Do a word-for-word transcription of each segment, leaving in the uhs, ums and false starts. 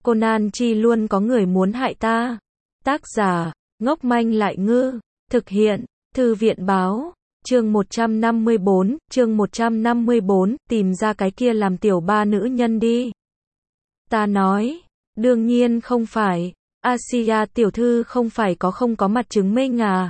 Conan Chi luôn có người muốn hại ta. Tác giả, ngốc manh lại ngư. Thực hiện, Thư viện báo. Chương một trăm năm mươi bốn, chương một trăm năm mươi bốn, tìm ra cái kia làm tiểu ba nữ nhân đi. Ta nói, đương nhiên không phải, Asiya tiểu thư không phải có không có mặt chứng minh à.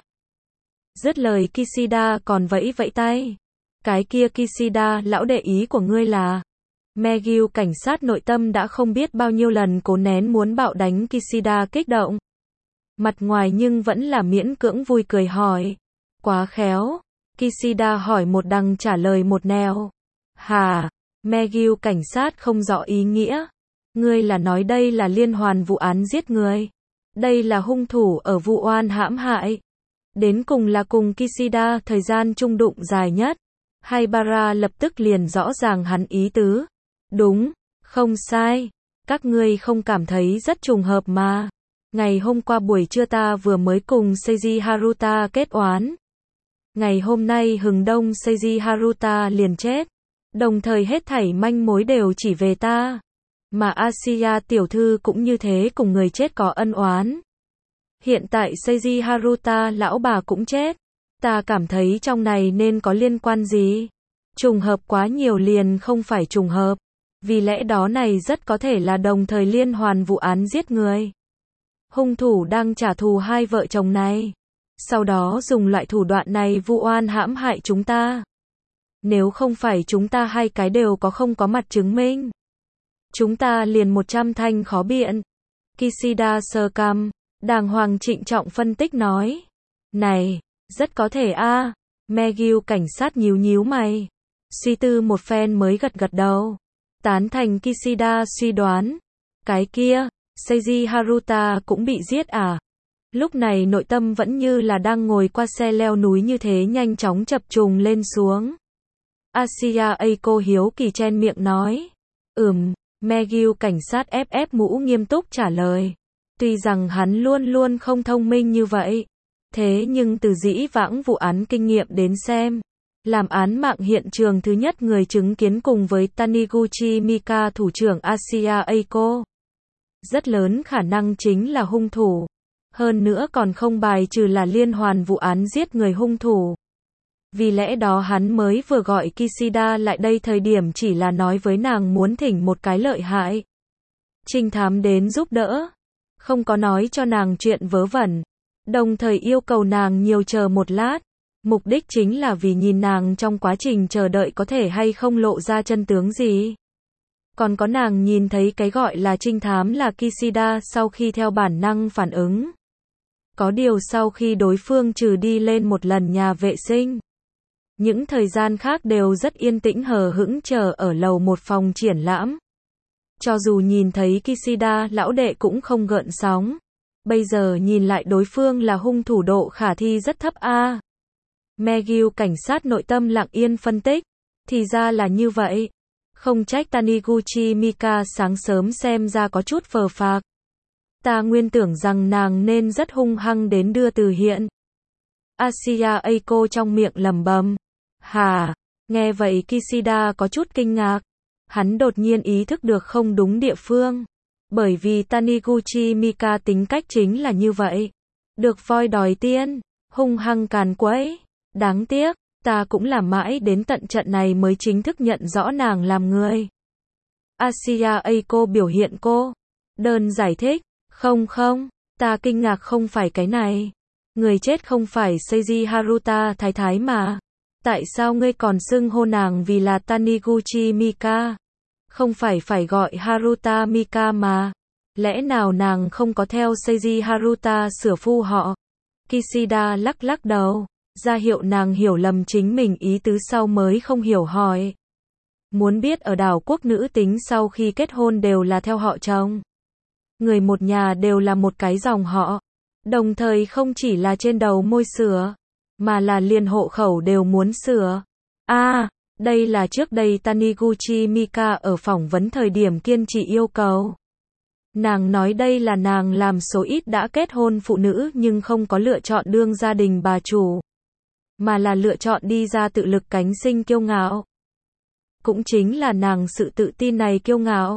Dứt lời Kishida còn vẫy vẫy tay. Cái kia Kishida, lão đệ ý của ngươi là... Megil cảnh sát nội tâm đã không biết bao nhiêu lần cố nén muốn bạo đánh Kishida kích động. Mặt ngoài nhưng vẫn là miễn cưỡng vui cười hỏi. Quá khéo. Kishida hỏi một đằng trả lời một nẻo. Hà, Megil cảnh sát không rõ ý nghĩa. Ngươi là nói đây là liên hoàn vụ án giết người. Đây là hung thủ ở vụ oan hãm hại. Đến cùng là cùng Kishida thời gian chung đụng dài nhất. Haibara lập tức liền rõ ràng hắn ý tứ. Đúng, không sai. Các ngươi không cảm thấy rất trùng hợp mà. Ngày hôm qua buổi trưa ta vừa mới cùng Seiji Haruta kết oán. Ngày hôm nay hừng đông Seiji Haruta liền chết. Đồng thời hết thảy manh mối đều chỉ về ta. Mà Asiya tiểu thư cũng như thế cùng người chết có ân oán. Hiện tại Seiji Haruta lão bà cũng chết. Ta cảm thấy trong này nên có liên quan gì. Trùng hợp quá nhiều liền không phải trùng hợp. Vì lẽ đó này rất có thể là đồng thời liên hoàn vụ án giết người. Hung thủ đang trả thù hai vợ chồng này. Sau đó dùng loại thủ đoạn này vụ oan hãm hại chúng ta. Nếu không phải chúng ta hai cái đều có không có mặt chứng minh. Chúng ta liền một trăm thanh khó biện. Kishida sờ cằm, đàng hoàng trịnh trọng phân tích nói. Này, rất có thể a. À. Megil cảnh sát nhíu nhíu mày. Suy tư một phen mới gật gật đầu. Tán thành Kishida suy đoán. Cái kia, Seiji Haruta cũng bị giết à? Lúc này nội tâm vẫn như là đang ngồi qua xe leo núi như thế nhanh chóng chập trùng lên xuống. Asiya Eiko hiếu kỳ chen miệng nói. Ừm, Megil cảnh sát ép ép mũ nghiêm túc trả lời. Tuy rằng hắn luôn luôn không thông minh như vậy. Thế nhưng từ dĩ vãng vụ án kinh nghiệm đến xem. Làm án mạng hiện trường thứ nhất người chứng kiến cùng với Taniguchi Mika thủ trưởng Asiya Eiko. Rất lớn khả năng chính là hung thủ. Hơn nữa còn không bài trừ là liên hoàn vụ án giết người hung thủ. Vì lẽ đó hắn mới vừa gọi Kishida lại đây thời điểm chỉ là nói với nàng muốn thỉnh một cái lợi hại. Trinh thám đến giúp đỡ. Không có nói cho nàng chuyện vớ vẩn. Đồng thời yêu cầu nàng nhiều chờ một lát. Mục đích chính là vì nhìn nàng trong quá trình chờ đợi có thể hay không lộ ra chân tướng gì. Còn có nàng nhìn thấy cái gọi là trinh thám là Kishida sau khi theo bản năng phản ứng. Có điều sau khi đối phương trừ đi lên một lần nhà vệ sinh. Những thời gian khác đều rất yên tĩnh hờ hững chờ ở lầu một phòng triển lãm. Cho dù nhìn thấy Kishida lão đệ cũng không gợn sóng. Bây giờ nhìn lại đối phương là hung thủ độ khả thi rất thấp a. À. Megil cảnh sát nội tâm lặng yên phân tích. Thì ra là như vậy. Không trách Taniguchi Mika sáng sớm xem ra có chút phờ phạc. Ta nguyên tưởng rằng nàng nên rất hung hăng đến đưa từ hiện. Asiya Eiko trong miệng lẩm bẩm. Hà, nghe vậy Kishida có chút kinh ngạc. Hắn đột nhiên ý thức được không đúng địa phương. Bởi vì Taniguchi Mika tính cách chính là như vậy. Được voi đòi tiên, hung hăng càn quấy. Đáng tiếc, ta cũng làm mãi đến tận trận này mới chính thức nhận rõ nàng làm người. Asiya Eiko biểu hiện cô. Đơn giải thích. Không không, ta kinh ngạc không phải cái này. Người chết không phải Seiji Haruta thái thái mà. Tại sao ngươi còn xưng hô nàng vì là Taniguchi Mika? Không phải phải gọi Haruta Mika mà. Lẽ nào nàng không có theo Seiji Haruta sửa phu họ? Kishida lắc lắc đầu. Ra hiệu nàng hiểu lầm chính mình ý tứ sau mới không hiểu hỏi. Muốn biết ở đảo quốc nữ tính sau khi kết hôn đều là theo họ chồng. Người một nhà đều là một cái dòng họ. Đồng thời không chỉ là trên đầu môi sửa. Mà là liền hộ khẩu đều muốn sửa. À, đây là trước đây Taniguchi Mika ở phỏng vấn thời điểm kiên trì yêu cầu. Nàng nói đây là nàng làm số ít đã kết hôn phụ nữ nhưng không có lựa chọn đương gia đình bà chủ. Mà là lựa chọn đi ra tự lực cánh sinh kiêu ngạo. Cũng chính là nàng sự tự tin này kiêu ngạo.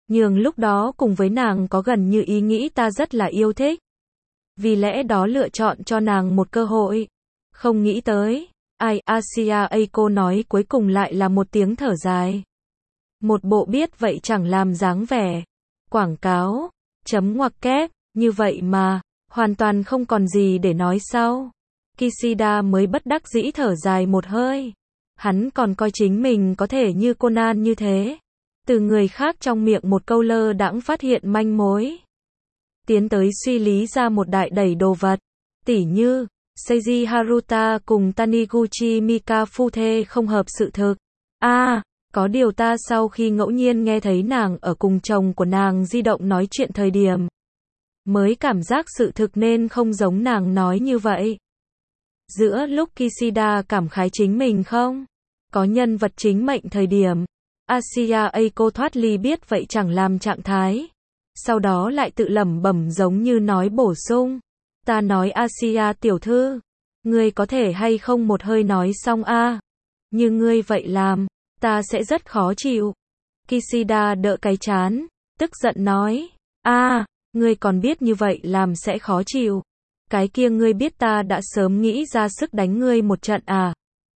Nhưng lúc đó cùng với nàng có gần như ý nghĩ ta rất là yêu thích. Vì lẽ đó lựa chọn cho nàng một cơ hội. Không nghĩ tới, ai, Asia Eiko nói cuối cùng lại là một tiếng thở dài. Một bộ biết vậy chẳng làm dáng vẻ. Quảng cáo, chấm ngoặc kép, như vậy mà, hoàn toàn không còn gì để nói sau. Kishida mới bất đắc dĩ thở dài một hơi. Hắn còn coi chính mình có thể như Conan như thế. Từ người khác trong miệng một câu lơ đãng phát hiện manh mối. Tiến tới suy lý ra một đại đẩy đồ vật. Tỉ như, Seiji Haruta cùng Taniguchi Mika phu thê không hợp sự thực. A, à, có điều ta sau khi ngẫu nhiên nghe thấy nàng ở cùng chồng của nàng di động nói chuyện thời điểm. Mới cảm giác sự thực nên không giống nàng nói như vậy. Giữa lúc Kishida cảm khái chính mình không có nhân vật chính mệnh thời điểm, Asia Eiko thoát ly biết vậy chẳng làm trạng thái. Sau đó lại tự lẩm bẩm giống như nói bổ sung. Ta nói Asia tiểu thư, ngươi có thể hay không một hơi nói xong a? À? Như ngươi vậy làm, ta sẽ rất khó chịu. Kishida đỡ cái chán, tức giận nói. A, à, ngươi còn biết như vậy làm sẽ khó chịu. Cái kia ngươi biết ta đã sớm nghĩ ra sức đánh ngươi một trận à?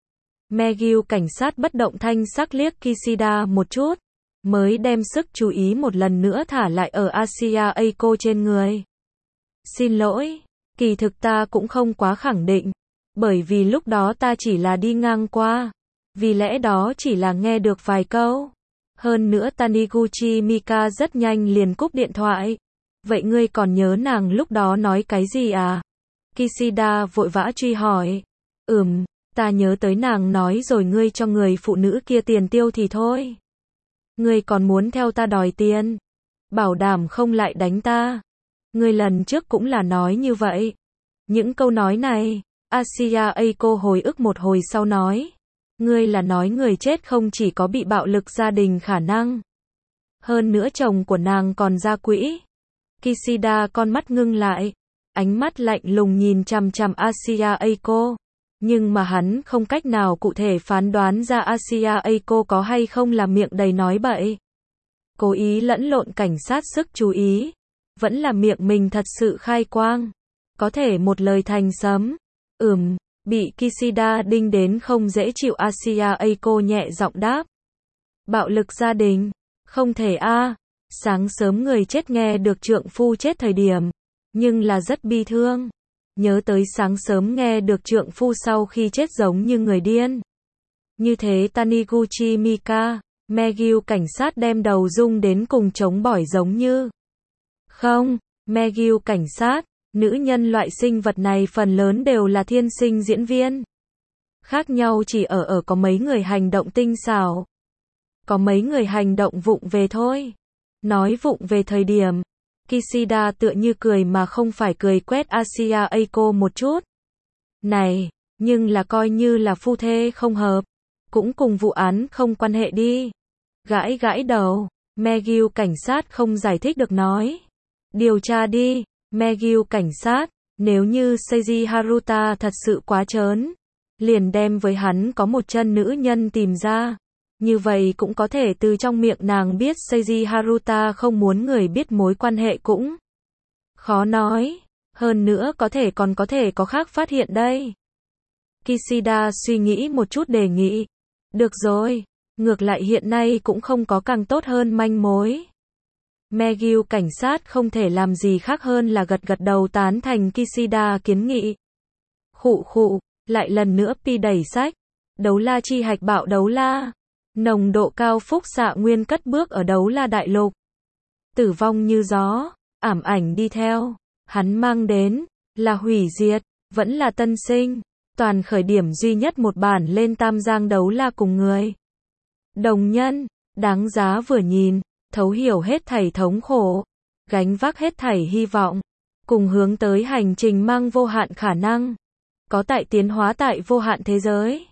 Megyu cảnh sát bất động thanh sắc liếc Kishida một chút, mới đem sức chú ý một lần nữa thả lại ở Asia Eiko trên người. Xin lỗi, kỳ thực ta cũng không quá khẳng định, bởi vì lúc đó ta chỉ là đi ngang qua, vì lẽ đó chỉ là nghe được vài câu. Hơn nữa Taniguchi Mika rất nhanh liền cúp điện thoại. Vậy ngươi còn nhớ nàng lúc đó nói cái gì à? Kishida vội vã truy hỏi. Ừm, ta nhớ tới nàng nói rồi ngươi cho người phụ nữ kia tiền tiêu thì thôi. Ngươi còn muốn theo ta đòi tiền. Bảo đảm không lại đánh ta. Ngươi lần trước cũng là nói như vậy. Những câu nói này, Asia Eiko hồi ức một hồi sau nói. Ngươi là nói người chết không chỉ có bị bạo lực gia đình khả năng. Hơn nữa chồng của nàng còn ra quỹ. Kishida con mắt ngưng lại. Ánh mắt lạnh lùng nhìn chằm chằm Asia Eiko. Nhưng mà hắn không cách nào cụ thể phán đoán ra Asia Eiko có hay không là miệng đầy nói bậy. Cố ý lẫn lộn cảnh sát sức chú ý. Vẫn là miệng mình thật sự khai quang. Có thể một lời thành sấm. Ừm, bị Kishida đinh đến không dễ chịu Asia Eiko nhẹ giọng đáp. Bạo lực gia đình. Không thể a. À. Sáng sớm người chết nghe được trượng phu chết thời điểm. Nhưng là rất bi thương. Nhớ tới sáng sớm nghe được trượng phu sau khi chết giống như người điên. Như thế Taniguchi Mika, Megyu cảnh sát đem đầu rung đến cùng chống bỏi giống như. Không, Megyu cảnh sát, nữ nhân loại sinh vật này phần lớn đều là thiên sinh diễn viên. Khác nhau chỉ ở ở có mấy người hành động tinh xảo. Có mấy người hành động vụng về thôi. Nói vụng về thời điểm. Kishida tựa như cười mà không phải cười quét Asia Eiko một chút. Này, nhưng là coi như là phu thê không hợp. Cũng cùng vụ án không quan hệ đi. Gãi gãi đầu, Megyu cảnh sát không giải thích được nói. Điều tra đi, Megyu cảnh sát, nếu như Seiji Haruta thật sự quá trớn. Liền đem với hắn có một chân nữ nhân tìm ra. Như vậy cũng có thể từ trong miệng nàng biết Seiji Haruta không muốn người biết mối quan hệ cũng khó nói. Hơn nữa có thể còn có thể có khác phát hiện đây. Kishida suy nghĩ một chút đề nghị. Được rồi, ngược lại hiện nay cũng không có càng tốt hơn manh mối. Megyu cảnh sát không thể làm gì khác hơn là gật gật đầu tán thành Kishida kiến nghị. Khụ khụ, lại lần nữa pi đẩy sách. Đấu la chi hạch bạo đấu la. Nồng độ cao phúc xạ nguyên cất bước ở đấu la đại lục. Tử vong như gió, ảm ảnh đi theo. Hắn mang đến, là hủy diệt, vẫn là tân sinh. Toàn khởi điểm duy nhất một bản lên tam giang đấu la cùng người. Đồng nhân, đáng giá vừa nhìn, thấu hiểu hết thảy thống khổ. Gánh vác hết thảy hy vọng. Cùng hướng tới hành trình mang vô hạn khả năng. Có tại tiến hóa tại vô hạn thế giới.